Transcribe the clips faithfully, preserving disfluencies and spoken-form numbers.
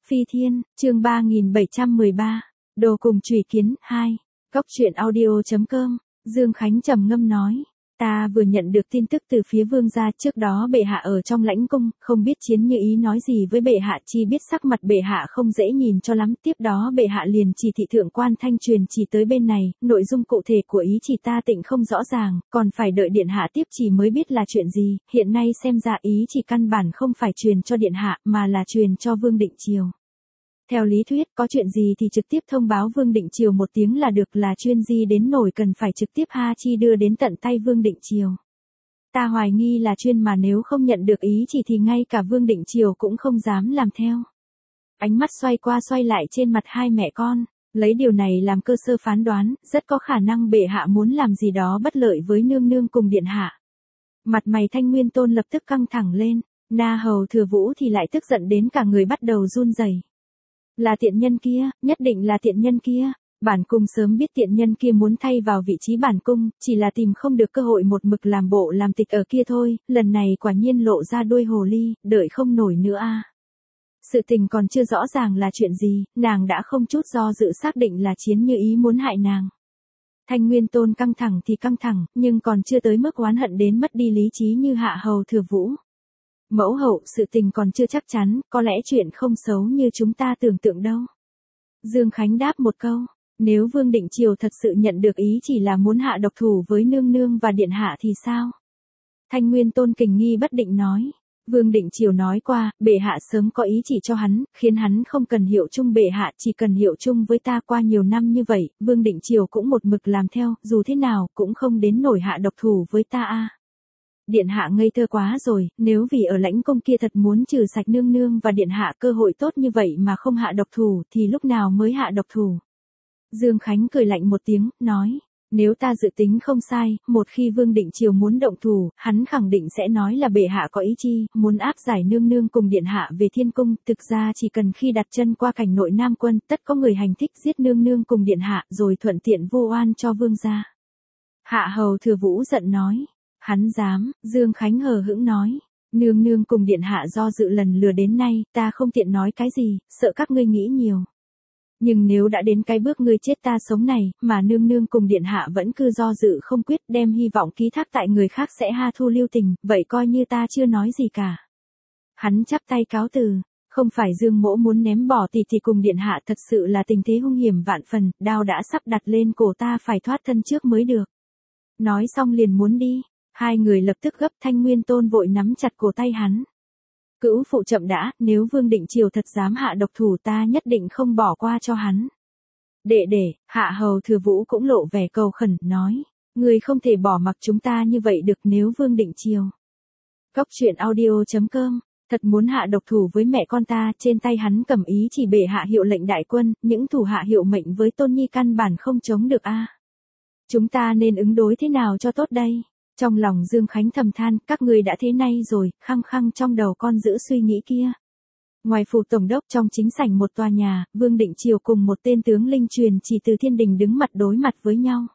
Phi Thiên, chương ba nghìn bảy trăm mười ba, Đồ cùng Chủy Kiến, hai. Góc truyện audio chấm com, Dương Khánh trầm ngâm nói. Ta vừa nhận được tin tức từ phía vương gia, trước đó bệ hạ ở trong lãnh cung, không biết Chiến Như Ý nói gì với bệ hạ, chi biết sắc mặt bệ hạ không dễ nhìn cho lắm, tiếp đó bệ hạ liền chỉ thị thượng quan thanh truyền chỉ tới bên này, nội dung cụ thể của ý chỉ ta tịnh không rõ ràng, còn phải đợi điện hạ tiếp chỉ mới biết là chuyện gì, hiện nay xem ra ý chỉ căn bản không phải truyền cho điện hạ, mà là truyền cho Vương Định Triều. Theo lý thuyết, có chuyện gì thì trực tiếp thông báo Vương Định Triều một tiếng là được, là chuyên di đến nổi cần phải trực tiếp ha chi đưa đến tận tay Vương Định Triều. Ta hoài nghi là chuyên mà nếu không nhận được ý chỉ thì ngay cả Vương Định Triều cũng không dám làm theo. Ánh mắt xoay qua xoay lại trên mặt hai mẹ con, lấy điều này làm cơ sở phán đoán, rất có khả năng bệ hạ muốn làm gì đó bất lợi với nương nương cùng điện hạ. Mặt mày Thanh Nguyên Tôn lập tức căng thẳng lên, Na Hầu Thừa Vũ thì lại tức giận đến cả người bắt đầu run rẩy. Là tiện nhân kia, nhất định là tiện nhân kia. Bản cung sớm biết tiện nhân kia muốn thay vào vị trí bản cung, chỉ là tìm không được cơ hội một mực làm bộ làm tịch ở kia thôi, lần này quả nhiên lộ ra đuôi hồ ly, đợi không nổi nữa a. Sự tình còn chưa rõ ràng là chuyện gì, nàng đã không chút do dự xác định là Chiến Như Ý muốn hại nàng. Thanh Nguyên Tôn căng thẳng thì căng thẳng, nhưng còn chưa tới mức oán hận đến mất đi lý trí như Hạ Hầu Thừa Vũ. Mẫu hậu, sự tình còn chưa chắc chắn, có lẽ chuyện không xấu như chúng ta tưởng tượng đâu. Dương Khánh đáp một câu, nếu Vương Định Triều thật sự nhận được ý chỉ là muốn hạ độc thủ với nương nương và điện hạ thì sao? Thanh Nguyên Tôn kình nghi bất định nói, Vương Định Triều nói qua, bệ hạ sớm có ý chỉ cho hắn, khiến hắn không cần hiệu chung bệ hạ, chỉ cần hiệu chung với ta. Qua nhiều năm như vậy, Vương Định Triều cũng một mực làm theo, dù thế nào cũng không đến nổi hạ độc thủ với ta a. Điện hạ ngây thơ quá rồi, nếu vì ở lãnh cung kia thật muốn trừ sạch nương nương và điện hạ cơ hội tốt như vậy mà không hạ độc thủ thì lúc nào mới hạ độc thủ. Dương Khánh cười lạnh một tiếng, nói, nếu ta dự tính không sai, một khi Vương Định Triều muốn động thủ, hắn khẳng định sẽ nói là bệ hạ có ý chi, muốn áp giải nương nương cùng điện hạ về thiên cung, thực ra chỉ cần khi đặt chân qua cảnh nội Nam Quân, tất có người hành thích giết nương nương cùng điện hạ rồi thuận tiện vu oan cho vương gia. Hạ Hầu Thừa Vũ giận nói. Hắn dám, Dương Khánh hờ hững nói, nương nương cùng điện hạ do dự lần lừa đến nay, ta không tiện nói cái gì, sợ các ngươi nghĩ nhiều. Nhưng nếu đã đến cái bước ngươi chết ta sống này, mà nương nương cùng điện hạ vẫn cứ do dự không quyết, đem hy vọng ký thác tại người khác sẽ ha thu lưu tình, vậy coi như ta chưa nói gì cả. Hắn chắp tay cáo từ, không phải Dương Mỗ muốn ném bỏ tỷ tỷ cùng điện hạ, thật sự là tình thế hung hiểm vạn phần, đao đã sắp đặt lên cổ ta, phải thoát thân trước mới được. Nói xong liền muốn đi. Hai người lập tức gấp. Thanh Nguyên Tôn vội nắm chặt cổ tay hắn. Cữu phụ chậm đã, nếu Vương Định Triều thật dám hạ độc thủ ta nhất định không bỏ qua cho hắn. Đệ đệ, Hạ Hầu Thừa Vũ cũng lộ vẻ cầu khẩn, nói, người không thể bỏ mặc chúng ta như vậy được. Nếu Vương Định Triều. Góc truyện audio chấm com, thật muốn hạ độc thủ với mẹ con ta, trên tay hắn cầm ý chỉ bệ hạ hiệu lệnh đại quân, những thủ hạ hiệu mệnh với Tôn Nhi căn bản không chống được a. Chúng ta nên ứng đối thế nào cho tốt đây? Trong lòng Dương Khánh thầm than, các người đã thế này rồi, khăng khăng trong đầu con giữ suy nghĩ kia. Ngoài phủ tổng đốc, trong chính sảnh một tòa nhà, Vương Định Triều cùng một tên tướng linh truyền chỉ từ thiên đình đứng mặt đối mặt với nhau.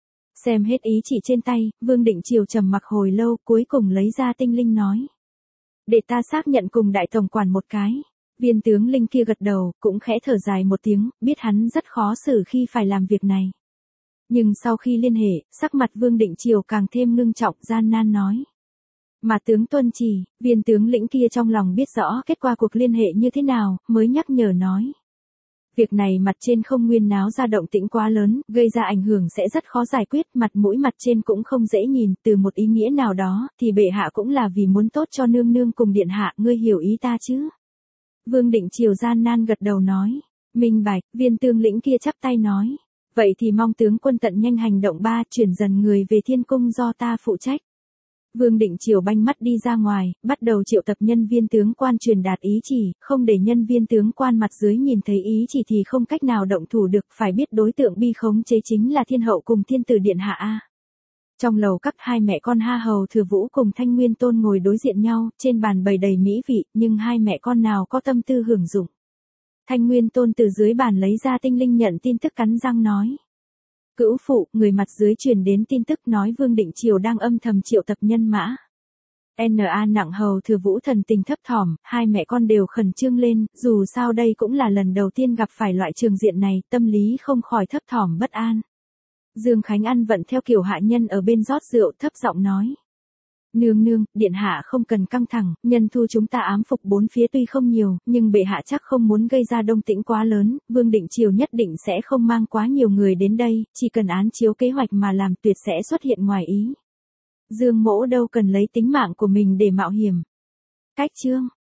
Xem hết ý chỉ trên tay, Vương Định Triều trầm mặc hồi lâu, cuối cùng lấy ra tinh linh nói. Để ta xác nhận cùng đại tổng quản một cái. Viên tướng linh kia gật đầu, cũng khẽ thở dài một tiếng, biết hắn rất khó xử khi phải làm việc này. Nhưng sau khi liên hệ, sắc mặt Vương Định Triều càng thêm ngưng trọng, gian nan nói. Mà tướng tuân chỉ, viên tướng lĩnh kia trong lòng biết rõ kết quả cuộc liên hệ như thế nào, mới nhắc nhở nói. Việc này mặt trên không nguyên náo ra động tĩnh quá lớn, gây ra ảnh hưởng sẽ rất khó giải quyết, mặt mũi mặt trên cũng không dễ nhìn, từ một ý nghĩa nào đó, thì bệ hạ cũng là vì muốn tốt cho nương nương cùng điện hạ, ngươi hiểu ý ta chứ? Vương Định Triều gian nan gật đầu nói. Minh bạch, viên tướng lĩnh kia chắp tay nói. Vậy thì mong tướng quân tận nhanh hành động ba, chuyển dần người về thiên cung do ta phụ trách. Vương Định Triều banh mắt đi ra ngoài, bắt đầu triệu tập nhân viên tướng quan truyền đạt ý chỉ, không để nhân viên tướng quan mặt dưới nhìn thấy ý chỉ thì không cách nào động thủ được, phải biết đối tượng bi khống chế chính là thiên hậu cùng thiên tử điện hạ a. Trong lầu các, hai mẹ con Ha Hầu Thừa Vũ cùng Thanh Nguyên Tôn ngồi đối diện nhau, trên bàn bày đầy mỹ vị, nhưng hai mẹ con nào có tâm tư hưởng dụng. Thanh Nguyên Tôn từ dưới bàn lấy ra tinh linh nhận tin tức, cắn răng nói. Cữu phụ, người mặt dưới truyền đến tin tức nói Vương Định Triều đang âm thầm triệu tập nhân mã. en a nặng hầu thừa vũ thần tình thấp thỏm, hai mẹ con đều khẩn trương lên, dù sao đây cũng là lần đầu tiên gặp phải loại trường diện này, tâm lý không khỏi thấp thỏm bất an. Dương Khánh ăn vận theo kiểu hạ nhân ở bên rót rượu thấp giọng nói. Nương nương, điện hạ không cần căng thẳng, nhân thu chúng ta ám phục bốn phía tuy không nhiều, nhưng bệ hạ chắc không muốn gây ra động tĩnh quá lớn, Vương Định Triều nhất định sẽ không mang quá nhiều người đến đây, chỉ cần án chiếu kế hoạch mà làm tuyệt sẽ xuất hiện ngoài ý. Dương Mỗ đâu cần lấy tính mạng của mình để mạo hiểm. Cách chương